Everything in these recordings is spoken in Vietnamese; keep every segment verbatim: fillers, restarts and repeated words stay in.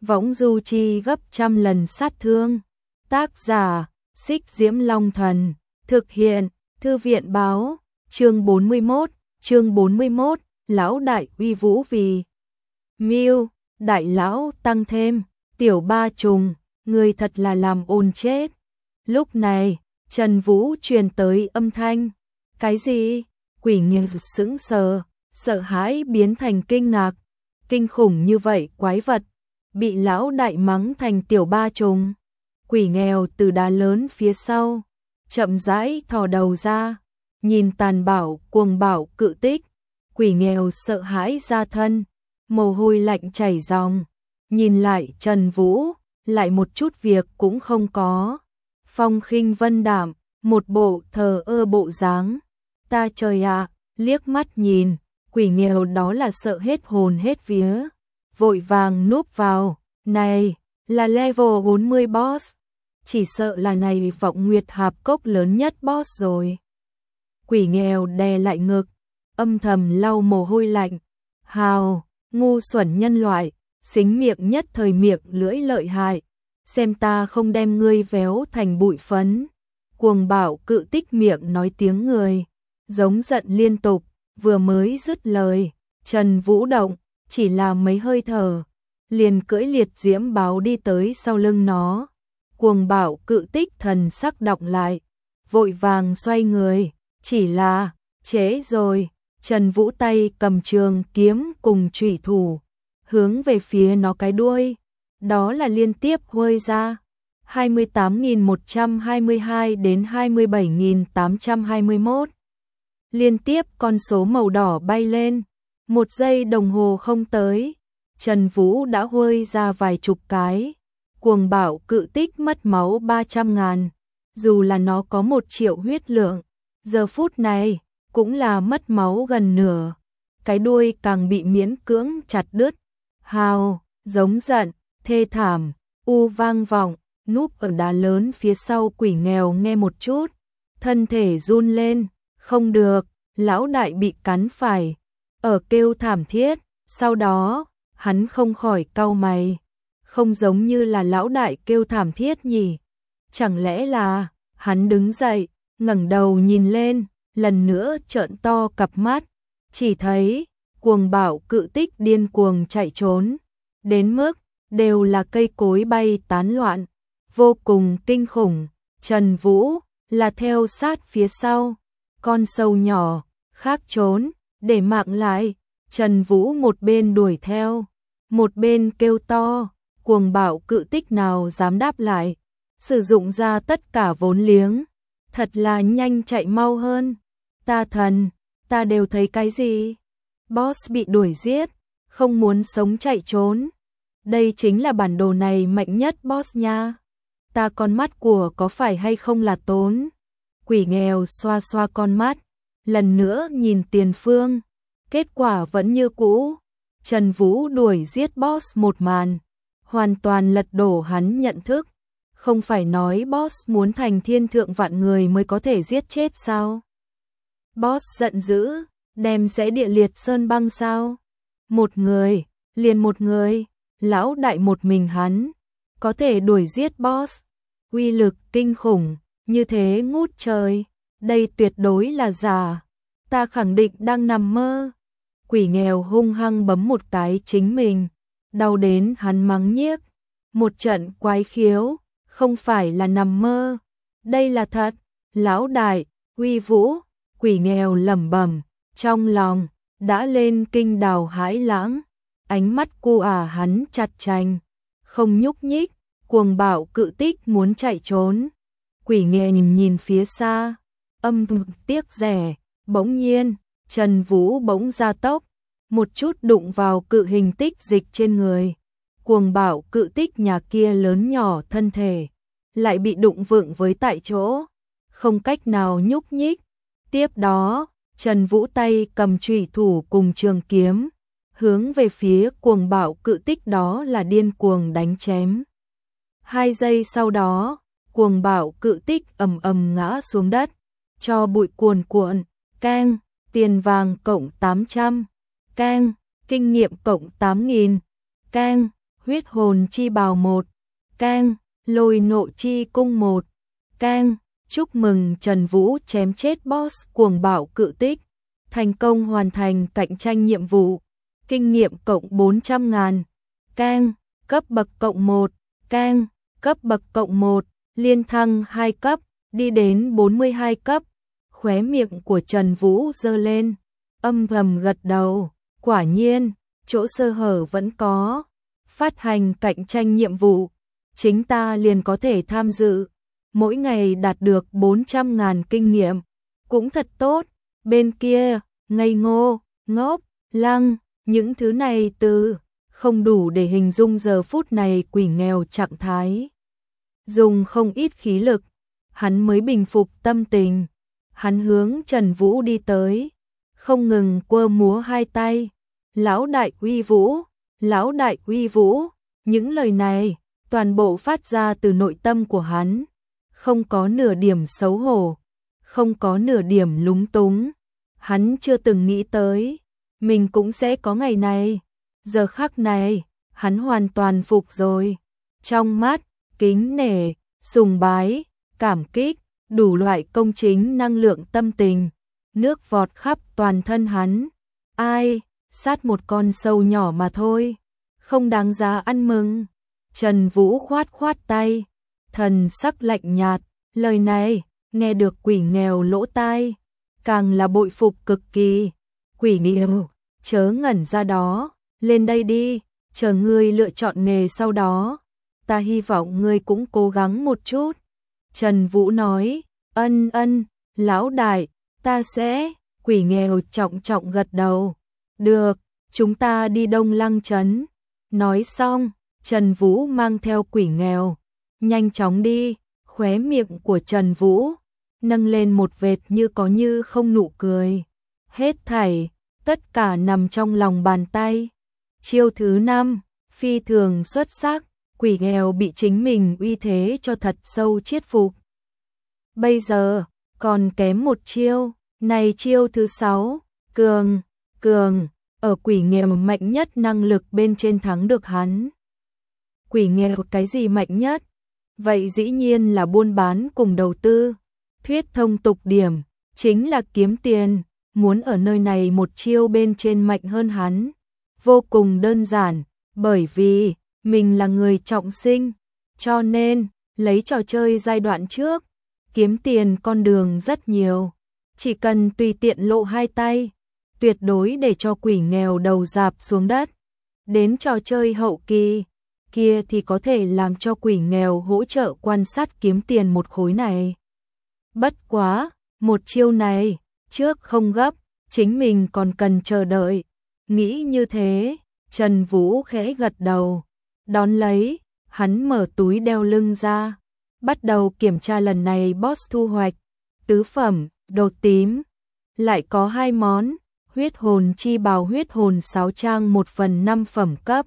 võng du chi gấp trăm lần sát thương. Tác giả, Xích Diễm Long Thần, thực hiện, Thư viện báo, chương bốn mươi mốt, chương bốn mươi mốt, lão đại uy vũ vì Miêu, đại lão tăng thêm, tiểu ba trùng, người thật là làm ồn chết. Lúc này, Trần Vũ truyền tới âm thanh. Cái gì? Quỷ nghiêng sững sờ, sợ hãi biến thành kinh ngạc. Kinh khủng như vậy quái vật, bị lão đại mắng thành tiểu ba trùng. Quỷ nghèo từ đá lớn phía sau, chậm rãi thò đầu ra, nhìn tàn bạo cuồng bạo cự tích. Quỷ nghèo sợ hãi ra thân, mồ hôi lạnh chảy ròng, nhìn lại Trần Vũ, lại một chút việc cũng không có. Phong khinh vân đạm, một bộ thờ ơ bộ dáng. Ta trời ạ, liếc mắt nhìn, quỷ nghèo đó là sợ hết hồn hết vía, vội vàng núp vào. Này, là level bốn mươi boss, chỉ sợ là này vọng nguyệt hạp cốc lớn nhất boss rồi. Quỷ nghèo đè lại ngực, âm thầm lau mồ hôi lạnh. Hào, ngu xuẩn nhân loại, xính miệng nhất thời miệng lưỡi lợi hại, xem ta không đem ngươi véo thành bụi phấn. Cuồng bạo cự tích miệng nói tiếng người, giống giận liên tục, vừa mới dứt lời, Trần Vũ động, chỉ là mấy hơi thở, liền cưỡi liệt diễm báo đi tới sau lưng nó. Cuồng bạo cự tích thần sắc động lại, vội vàng xoay người, chỉ là, trễ rồi. Trần Vũ tay cầm trường kiếm cùng chủy thủ, hướng về phía nó cái đuôi, đó là liên tiếp huôi ra. hai mươi tám nghìn một trăm hai mươi hai đến hai mươi bảy nghìn tám trăm hai mươi mốt. Liên tiếp con số màu đỏ bay lên, một giây đồng hồ không tới, Trần Vũ đã huôi ra vài chục cái. Cuồng bạo cự tích mất máu ba trăm ngàn, dù là nó có một triệu huyết lượng, giờ phút này cũng là mất máu gần nửa, cái đuôi càng bị miễn cưỡng chặt đứt. Hào, giống giận, thê thảm, u vang vọng, núp ở đá lớn phía sau quỷ nghèo nghe một chút, thân thể run lên, không được, lão đại bị cắn phải, ở kêu thảm thiết, sau đó, hắn không khỏi cau mày, không giống như là lão đại kêu thảm thiết nhỉ, chẳng lẽ là, hắn đứng dậy, ngẩng đầu nhìn lên, lần nữa trợn to cặp mắt, chỉ thấy, cuồng bạo cự tích điên cuồng chạy trốn, đến mức, đều là cây cối bay tán loạn, vô cùng kinh khủng. Trần Vũ, là theo sát phía sau, con sâu nhỏ, khác trốn, để mạng lại, Trần Vũ một bên đuổi theo, một bên kêu to, cuồng bạo cự tích nào dám đáp lại, sử dụng ra tất cả vốn liếng, thật là nhanh chạy mau hơn. Ta thần, ta đều thấy cái gì? Boss bị đuổi giết, không muốn sống chạy trốn. Đây chính là bản đồ này mạnh nhất boss nha. Ta con mắt của có phải hay không là tốn? Quỷ nghèo xoa xoa con mắt, lần nữa nhìn tiền phương. Kết quả vẫn như cũ. Trần Vũ đuổi giết boss một màn, hoàn toàn lật đổ hắn nhận thức. Không phải nói boss muốn thành thiên thượng vạn người mới có thể giết chết sao? Boss giận dữ, đem sẽ địa liệt sơn băng sao? Một người, liền một người, lão đại một mình hắn, có thể đuổi giết boss. Uy lực kinh khủng, như thế ngút trời, đây tuyệt đối là giả. Ta khẳng định đang nằm mơ. Quỷ nghèo hung hăng bấm một cái chính mình, đau đến hắn mắng nhiếc. Một trận quái khiếu, không phải là nằm mơ, đây là thật. Lão đại, uy vũ, quỷ nghèo lẩm bẩm, trong lòng đã lên kinh đào hãi lãng, ánh mắt cu ả hắn chặt chành, không nhúc nhích. Cuồng bạo cự tích muốn chạy trốn, quỷ nghèo nhìn nhìn phía xa, âm tiếc rẻ. Bỗng nhiên, Trần Vũ bỗng ra tốc, một chút đụng vào cự hình tích dịch trên người. Cuồng bạo cự tích nhà kia lớn nhỏ thân thể, lại bị đụng vựng với tại chỗ, không cách nào nhúc nhích. Tiếp đó, Trần Vũ tay cầm chủy thủ cùng trường kiếm, hướng về phía cuồng bạo cự tích đó là điên cuồng đánh chém. Hai giây sau đó, cuồng bạo cự tích ầm ầm ngã xuống đất, cho bụi cuồn cuộn. Keng, tiền vàng cộng tám trăm, keng, kinh nghiệm cộng tám nghìn, keng, huyết hồn chi bào một, keng, lôi nộ chi cung một, keng, chúc mừng Trần Vũ chém chết boss cuồng bạo cự tích, thành công hoàn thành cạnh tranh nhiệm vụ, kinh nghiệm cộng bốn trăm ngàn, keng, cấp bậc cộng một, keng, cấp bậc cộng một, liên thăng hai cấp, đi đến bốn mươi hai cấp, khóe miệng của Trần Vũ giơ lên, âm thầm gật đầu, quả nhiên, chỗ sơ hở vẫn có, phát hành cạnh tranh nhiệm vụ, chính ta liền có thể tham dự, mỗi ngày đạt được bốn trăm ngàn kinh nghiệm, cũng thật tốt, bên kia, ngây ngô, ngốc, lăng, những thứ này từ không đủ để hình dung giờ phút này quỷ nghèo trạng thái. Dùng không ít khí lực, hắn mới bình phục tâm tình, hắn hướng Trần Vũ đi tới, không ngừng quơ múa hai tay, lão đại uy vũ, lão đại uy vũ, những lời này toàn bộ phát ra từ nội tâm của hắn, không có nửa điểm xấu hổ, không có nửa điểm lúng túng, hắn chưa từng nghĩ tới, mình cũng sẽ có ngày này, giờ khắc này, hắn hoàn toàn phục rồi, trong mắt, kính nể, sùng bái, cảm kích, đủ loại công chính năng lượng tâm tình, nước vọt khắp toàn thân hắn, ai, sát một con sâu nhỏ mà thôi, không đáng giá ăn mừng. Trần Vũ khoát khoát tay, thần sắc lạnh nhạt, lời này, nghe được quỷ nghèo lỗ tai, càng là bội phục cực kỳ, quỷ nghèo, chớ ngẩn ra đó, lên đây đi, chờ ngươi lựa chọn nghề sau đó, ta hy vọng ngươi cũng cố gắng một chút. Trần Vũ nói, ân ân, lão đại, ta sẽ, quỷ nghèo trọng trọng gật đầu, được, chúng ta đi Đông Lăng Trấn. Nói xong, Trần Vũ mang theo quỷ nghèo, nhanh chóng đi, khóe miệng của Trần Vũ nâng lên một vệt như có như không nụ cười. Hết thảy, tất cả nằm trong lòng bàn tay. Chiêu thứ năm, phi thường xuất sắc, quỷ nghèo bị chính mình uy thế cho thật sâu chiết phục. Bây giờ, còn kém một chiêu, này chiêu thứ sáu, cường, cường, ở quỷ nghèo mạnh nhất năng lực bên trên thắng được hắn. Quỷ nghèo cái gì mạnh nhất? Vậy dĩ nhiên là buôn bán cùng đầu tư. Thuyết thông tục điểm, chính là kiếm tiền, muốn ở nơi này một chiêu bên trên mạnh hơn hắn. Vô cùng đơn giản, bởi vì mình là người trọng sinh, cho nên lấy trò chơi giai đoạn trước, kiếm tiền con đường rất nhiều, chỉ cần tùy tiện lộ hai tay, tuyệt đối để cho quỷ nghèo đầu rạp xuống đất. Đến trò chơi hậu kỳ, kia thì có thể làm cho quỷ nghèo hỗ trợ quan sát kiếm tiền một khối này. Bất quá, một chiêu này, trước không gấp, chính mình còn cần chờ đợi. Nghĩ như thế, Trần Vũ khẽ gật đầu, đón lấy, hắn mở túi đeo lưng ra, bắt đầu kiểm tra lần này boss thu hoạch, tứ phẩm, đột tím, lại có hai món, huyết hồn chi bào huyết hồn sáu trang một phần năm phẩm cấp,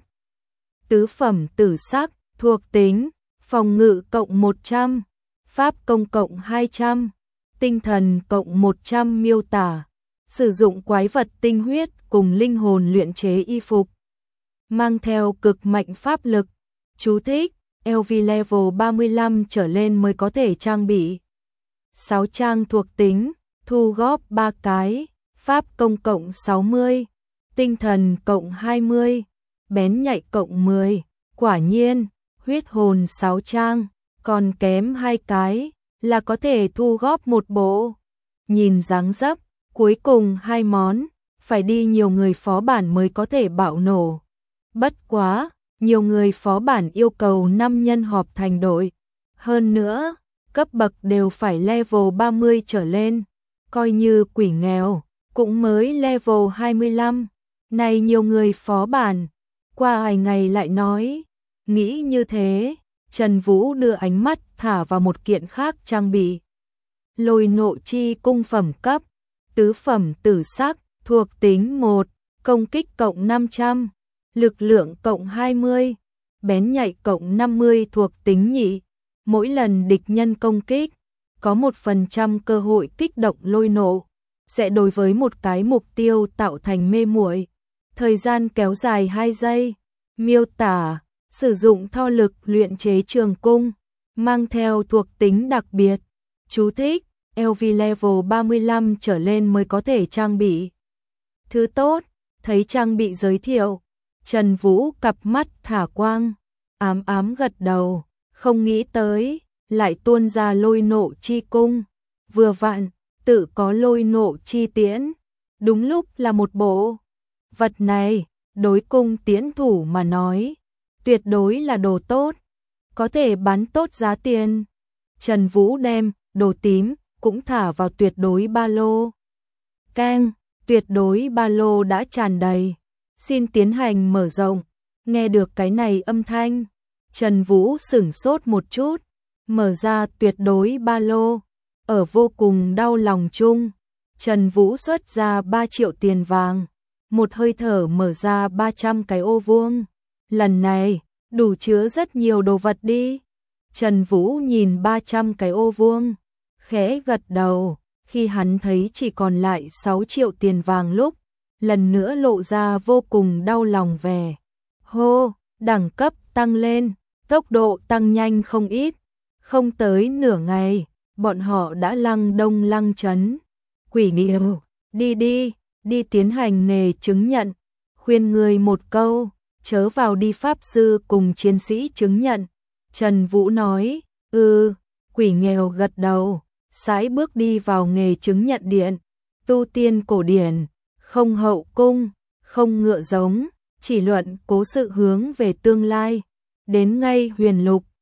tứ phẩm tử sắc, thuộc tính, phòng ngự cộng một trăm, pháp công cộng hai trăm, tinh thần cộng một trăm miêu tả, sử dụng quái vật tinh huyết cùng linh hồn luyện chế y phục, mang theo cực mạnh pháp lực, chú thích, lờ vê level ba mươi lăm trở lên mới có thể trang bị. sáu trang thuộc tính, thu góp ba cái, pháp công cộng sáu mươi, tinh thần cộng hai mươi, bén nhạy cộng mười, quả nhiên, huyết hồn sáu trang, còn kém hai cái, là có thể thu góp một bộ. Nhìn dáng dấp, cuối cùng hai món, phải đi nhiều người phó bản mới có thể bạo nổ. Bất quá, nhiều người phó bản yêu cầu năm nhân họp thành đội. Hơn nữa, cấp bậc đều phải level ba mươi trở lên, coi như quỷ nghèo, cũng mới level hai mươi lăm. Này nhiều người phó bản, qua vài ngày lại nói, nghĩ như thế, Trần Vũ đưa ánh mắt thả vào một kiện khác trang bị. Lôi nộ chi cung phẩm cấp, tứ phẩm tử sắc, thuộc tính một, công kích cộng năm trăm, lực lượng cộng hai mươi, bén nhạy cộng năm mươi thuộc tính nhị. Mỗi lần địch nhân công kích, có một phần trăm cơ hội kích động lôi nộ, sẽ đối với một cái mục tiêu tạo thành mê muội. Thời gian kéo dài hai giây. Miêu tả, sử dụng tho lực luyện chế trường cung, mang theo thuộc tính đặc biệt. Chú thích: lờ vê level ba mươi lăm trở lên mới có thể trang bị. Thứ tốt, thấy trang bị giới thiệu, Trần Vũ cặp mắt thả quang, ám ám gật đầu, không nghĩ tới, lại tuôn ra lôi nộ chi cung. Vừa vặn, tự có lôi nộ chi tiễn, đúng lúc là một bộ. Vật này, đối cung tiễn thủ mà nói, tuyệt đối là đồ tốt, có thể bán tốt giá tiền. Trần Vũ đem đồ tím cũng thả vào tuyệt đối ba lô. Keng, tuyệt đối ba lô đã tràn đầy, xin tiến hành mở rộng. Nghe được cái này âm thanh, Trần Vũ sửng sốt một chút, mở ra tuyệt đối ba lô, ở vô cùng đau lòng chung, Trần Vũ xuất ra ba triệu tiền vàng, một hơi thở mở ra ba trăm cái ô vuông. Lần này, đủ chứa rất nhiều đồ vật đi. Trần Vũ nhìn ba trăm cái ô vuông, khẽ gật đầu, khi hắn thấy chỉ còn lại sáu triệu tiền vàng lúc, lần nữa lộ ra vô cùng đau lòng vẻ. Hô, đẳng cấp tăng lên, tốc độ tăng nhanh không ít, không tới nửa ngày, bọn họ đã lăng đông lăng chấn. Quỷ Nghiêu, đi đi, đi tiến hành nghề chứng nhận, khuyên người một câu, chớ vào đi pháp sư cùng chiến sĩ chứng nhận. Trần Vũ nói, ừ, Quỷ Nghèo gật đầu, sải bước đi vào nghề chứng nhận điện, tu tiên cổ điển, không hậu cung, không ngựa giống, chỉ luận cố sự hướng về tương lai, đến ngay huyền lục,